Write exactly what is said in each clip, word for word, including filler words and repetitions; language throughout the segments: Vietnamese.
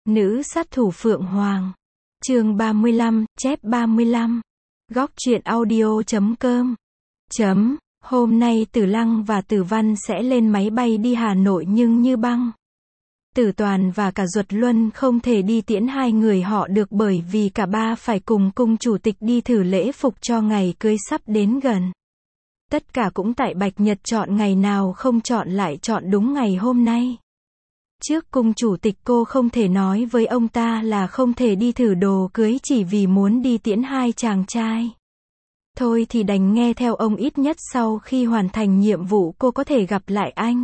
Nữ sát thủ Phượng Hoàng. Chương ba mươi lăm, chép ba mươi lăm. Góc truyện audio chấm com. Chấm. Hôm nay Tử Lăng và Tử Văn sẽ lên máy bay đi Hà Nội nhưng Như Băng, Tử Toàn và cả Duật Luân không thể đi tiễn hai người họ được bởi vì cả ba phải cùng cung chủ tịch đi thử lễ phục cho ngày cưới sắp đến gần. Tất cả cũng tại Bạch Nhật chọn ngày nào không chọn lại chọn đúng ngày hôm nay. Trước cung chủ tịch cô không thể nói với ông ta là không thể đi thử đồ cưới chỉ vì muốn đi tiễn hai chàng trai. Thôi thì đành nghe theo ông, ít nhất sau khi hoàn thành nhiệm vụ cô có thể gặp lại anh.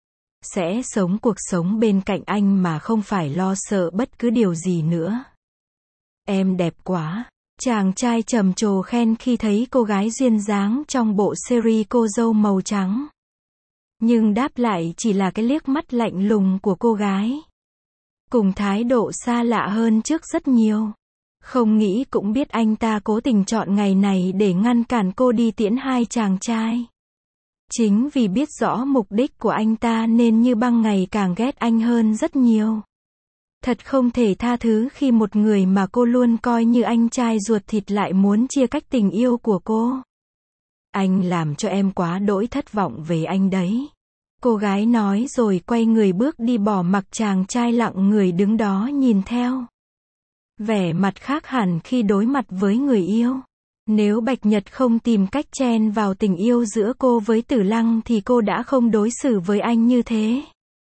Sẽ sống cuộc sống bên cạnh anh mà không phải lo sợ bất cứ điều gì nữa. Em đẹp quá. Chàng trai trầm trồ khen khi thấy cô gái duyên dáng trong bộ series Cô dâu màu trắng. Nhưng đáp lại chỉ là cái liếc mắt lạnh lùng của cô gái. Cùng thái độ xa lạ hơn trước rất nhiều. Không nghĩ cũng biết anh ta cố tình chọn ngày này để ngăn cản cô đi tiễn hai chàng trai. Chính vì biết rõ mục đích của anh ta nên Như Băng ngày càng ghét anh hơn rất nhiều. Thật không thể tha thứ khi một người mà cô luôn coi như anh trai ruột thịt lại muốn chia cách tình yêu của cô. Anh làm cho em quá đỗi thất vọng về anh đấy. Cô gái nói rồi quay người bước đi, bỏ mặc chàng trai lặng người đứng đó nhìn theo. Vẻ mặt khác hẳn khi đối mặt với người yêu. Nếu Bạch Nhật không tìm cách chen vào tình yêu giữa cô với Tử Lăng thì cô đã không đối xử với anh như thế.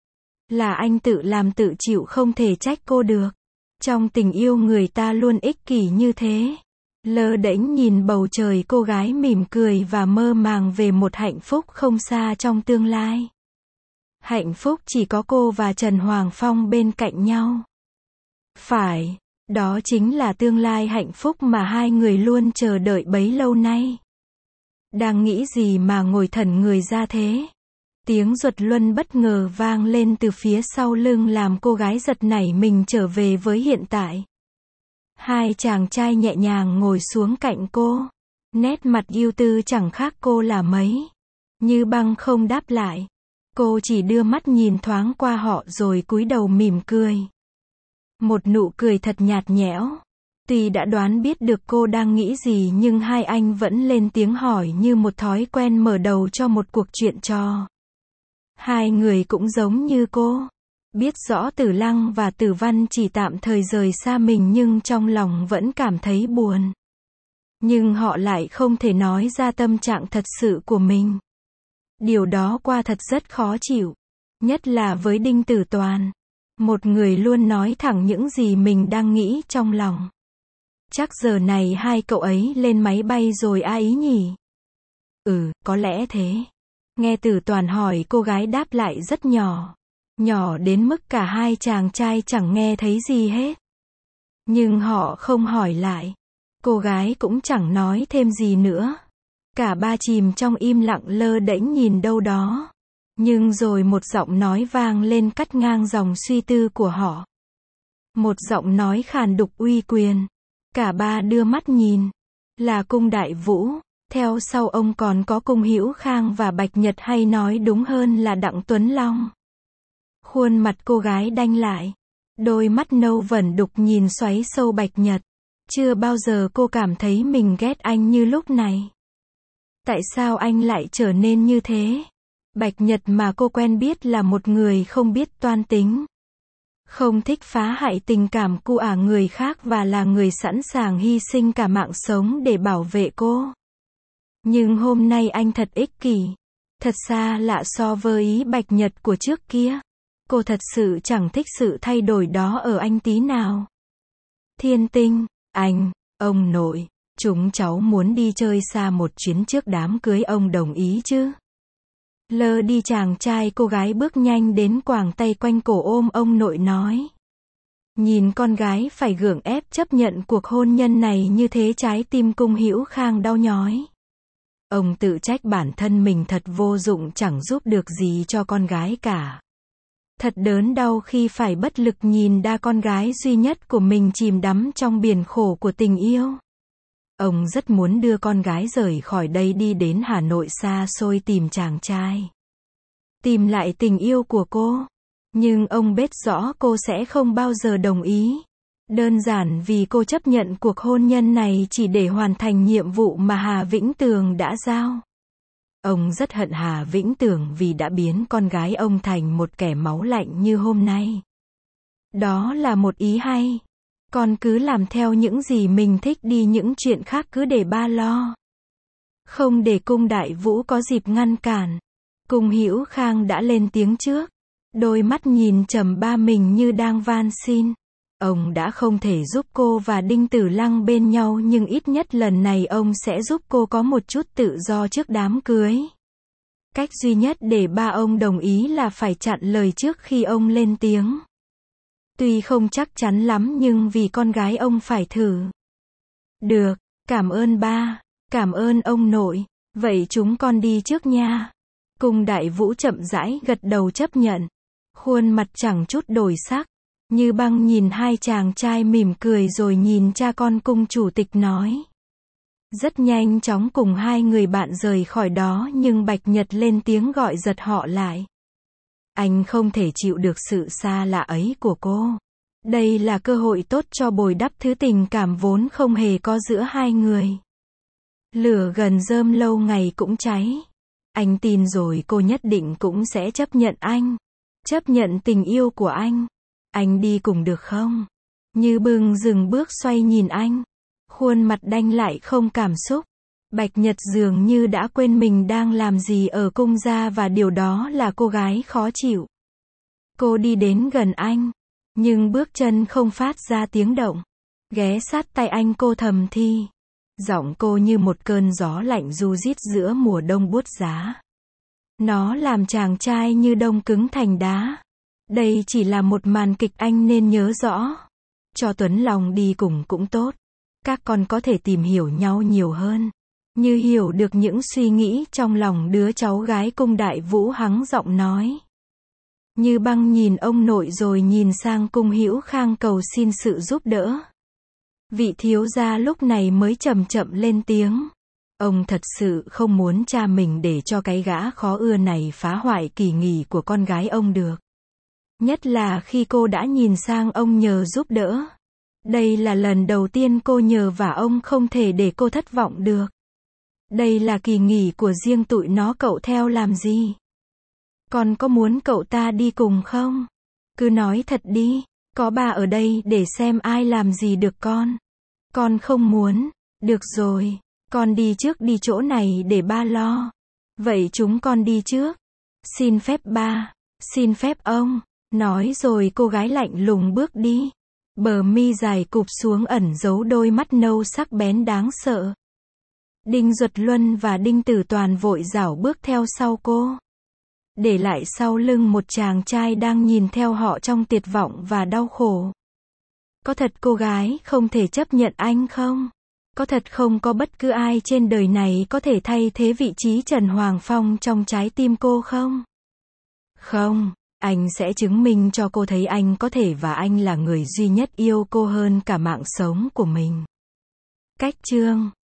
Là anh tự làm tự chịu, không thể trách cô được. Trong tình yêu người ta luôn ích kỷ như thế. Lơ đễnh nhìn bầu trời, cô gái mỉm cười và mơ màng về một hạnh phúc không xa trong tương lai. Hạnh phúc chỉ có cô và Trần Hoàng Phong bên cạnh nhau. Phải, đó chính là tương lai hạnh phúc mà hai người luôn chờ đợi bấy lâu nay. Đang nghĩ gì mà ngồi thẩn người ra thế? Tiếng Duật Luân bất ngờ vang lên từ phía sau lưng làm cô gái giật nảy mình trở về với hiện tại. Hai chàng trai nhẹ nhàng ngồi xuống cạnh cô. Nét mặt ưu tư chẳng khác cô là mấy. Như Băng không đáp lại. Cô chỉ đưa mắt nhìn thoáng qua họ rồi cúi đầu mỉm cười. Một nụ cười thật nhạt nhẽo. Tuy đã đoán biết được cô đang nghĩ gì nhưng hai anh vẫn lên tiếng hỏi như một thói quen mở đầu cho một cuộc chuyện trò. Hai người cũng giống như cô. Biết rõ Tử Lăng và Tử Văn chỉ tạm thời rời xa mình nhưng trong lòng vẫn cảm thấy buồn. Nhưng họ lại không thể nói ra tâm trạng thật sự của mình. Điều đó qua thật rất khó chịu. Nhất là với Đinh Tử Toàn. Một người luôn nói thẳng những gì mình đang nghĩ trong lòng. Chắc giờ này hai cậu ấy lên máy bay rồi a ý nhỉ? Ừ, có lẽ thế. Nghe Tử Toàn hỏi, cô gái đáp lại rất nhỏ. Nhỏ đến mức cả hai chàng trai chẳng nghe thấy gì hết. Nhưng họ không hỏi lại. Cô gái cũng chẳng nói thêm gì nữa. Cả ba chìm trong im lặng lơ đễnh nhìn đâu đó. Nhưng rồi một giọng nói vang lên cắt ngang dòng suy tư của họ. Một giọng nói khàn đục uy quyền. Cả ba đưa mắt nhìn. Là Cung Đại Vũ. Theo sau ông còn có Cung Hữu Khang và Bạch Nhật, hay nói đúng hơn là Đặng Tuấn Long. Khuôn mặt cô gái đanh lại. Đôi mắt nâu vẩn đục nhìn xoáy sâu Bạch Nhật. Chưa bao giờ cô cảm thấy mình ghét anh như lúc này. Tại sao anh lại trở nên như thế? Bạch Nhật mà cô quen biết là một người không biết toan tính. Không thích phá hại tình cảm của ả người khác và là người sẵn sàng hy sinh cả mạng sống để bảo vệ cô. Nhưng hôm nay anh thật ích kỷ. Thật xa lạ so với ý Bạch Nhật của trước kia. Cô thật sự chẳng thích sự thay đổi đó ở anh tí nào. Thiên Tinh, anh, ông nội, chúng cháu muốn đi chơi xa một chuyến trước đám cưới, ông đồng ý chứ? Lơ đi chàng trai cô gái bước nhanh đến quàng tay quanh cổ ôm ông nội nói. Nhìn con gái phải gượng ép chấp nhận cuộc hôn nhân này như thế, trái tim Cung Hữu Khang đau nhói. Ông tự trách bản thân mình thật vô dụng, chẳng giúp được gì cho con gái cả. Thật đớn đau khi phải bất lực nhìn đa con gái duy nhất của mình chìm đắm trong biển khổ của tình yêu. Ông rất muốn đưa con gái rời khỏi đây đi đến Hà Nội xa xôi tìm chàng trai. Tìm lại tình yêu của cô. Nhưng ông biết rõ cô sẽ không bao giờ đồng ý. Đơn giản vì cô chấp nhận cuộc hôn nhân này chỉ để hoàn thành nhiệm vụ mà Hà Vĩnh Tường đã giao. Ông rất hận Hà Vĩnh Tường vì đã biến con gái ông thành một kẻ máu lạnh như hôm nay. Đó là một ý hay. Con cứ làm theo những gì mình thích đi, những chuyện khác cứ để ba lo. Không để Cung Đại Vũ có dịp ngăn cản. Cung Hữu Khang đã lên tiếng trước. Đôi mắt nhìn trầm ba mình như đang van xin. Ông đã không thể giúp cô và Đinh Tử Lăng bên nhau, nhưng ít nhất lần này ông sẽ giúp cô có một chút tự do trước đám cưới. Cách duy nhất để ba ông đồng ý là phải chặn lời trước khi ông lên tiếng. Tuy không chắc chắn lắm nhưng vì con gái ông phải thử. Được, cảm ơn ba, cảm ơn ông nội, vậy chúng con đi trước nha. Cung Đại Vũ chậm rãi gật đầu chấp nhận. Khuôn mặt chẳng chút đổi sắc. Như Băng nhìn hai chàng trai mỉm cười rồi nhìn cha con Cung chủ tịch nói. Rất nhanh chóng cùng hai người bạn rời khỏi đó, nhưng Bạch Nhật lên tiếng gọi giật họ lại. Anh không thể chịu được sự xa lạ ấy của cô. Đây là cơ hội tốt cho bồi đắp thứ tình cảm vốn không hề có giữa hai người. Lửa gần rơm lâu ngày cũng cháy. Anh tin rồi cô nhất định cũng sẽ chấp nhận anh. Chấp nhận tình yêu của anh. Anh đi cùng được không? Như Bừng dừng bước xoay nhìn anh. Khuôn mặt đanh lại không cảm xúc. Bạch Nhật dường như đã quên mình đang làm gì ở cung gia và điều đó là cô gái khó chịu. Cô đi đến gần anh. Nhưng bước chân không phát ra tiếng động. Ghé sát tay anh cô thầm thi. Giọng cô như một cơn gió lạnh ru rít giữa mùa đông buốt giá. Nó làm chàng trai như đông cứng thành đá. Đây chỉ là một màn kịch anh nên nhớ rõ. Cho Tuấn Long đi cùng cũng tốt. Các con có thể tìm hiểu nhau nhiều hơn. Như hiểu được những suy nghĩ trong lòng đứa cháu gái Cung Đại Vũ hắng giọng nói. Như Băng nhìn ông nội rồi nhìn sang Cung Hữu Khang cầu xin sự giúp đỡ. Vị thiếu gia lúc này mới chậm chậm lên tiếng. Ông thật sự không muốn cha mình để cho cái gã khó ưa này phá hoại kỳ nghỉ của con gái ông được. Nhất là khi cô đã nhìn sang ông nhờ giúp đỡ. Đây là lần đầu tiên cô nhờ và ông không thể để cô thất vọng được. Đây là kỳ nghỉ của riêng tụi nó, cậu theo làm gì? Con có muốn cậu ta đi cùng không? Cứ nói thật đi, có ba ở đây để xem ai làm gì được con. Con không muốn, được rồi, con đi trước đi, chỗ này để ba lo. Vậy chúng con đi trước. Xin phép ba, xin phép ông. Nói rồi cô gái lạnh lùng bước đi. Bờ mi dài cụp xuống ẩn giấu đôi mắt nâu sắc bén đáng sợ. Đinh Duật Luân và Đinh Tử Toàn vội rảo bước theo sau cô. Để lại sau lưng một chàng trai đang nhìn theo họ trong tuyệt vọng và đau khổ. Có thật cô gái không thể chấp nhận anh không? Có thật không có bất cứ ai trên đời này có thể thay thế vị trí Trần Hoàng Phong trong trái tim cô không? Không, anh sẽ chứng minh cho cô thấy anh có thể và anh là người duy nhất yêu cô hơn cả mạng sống của mình. Cách chương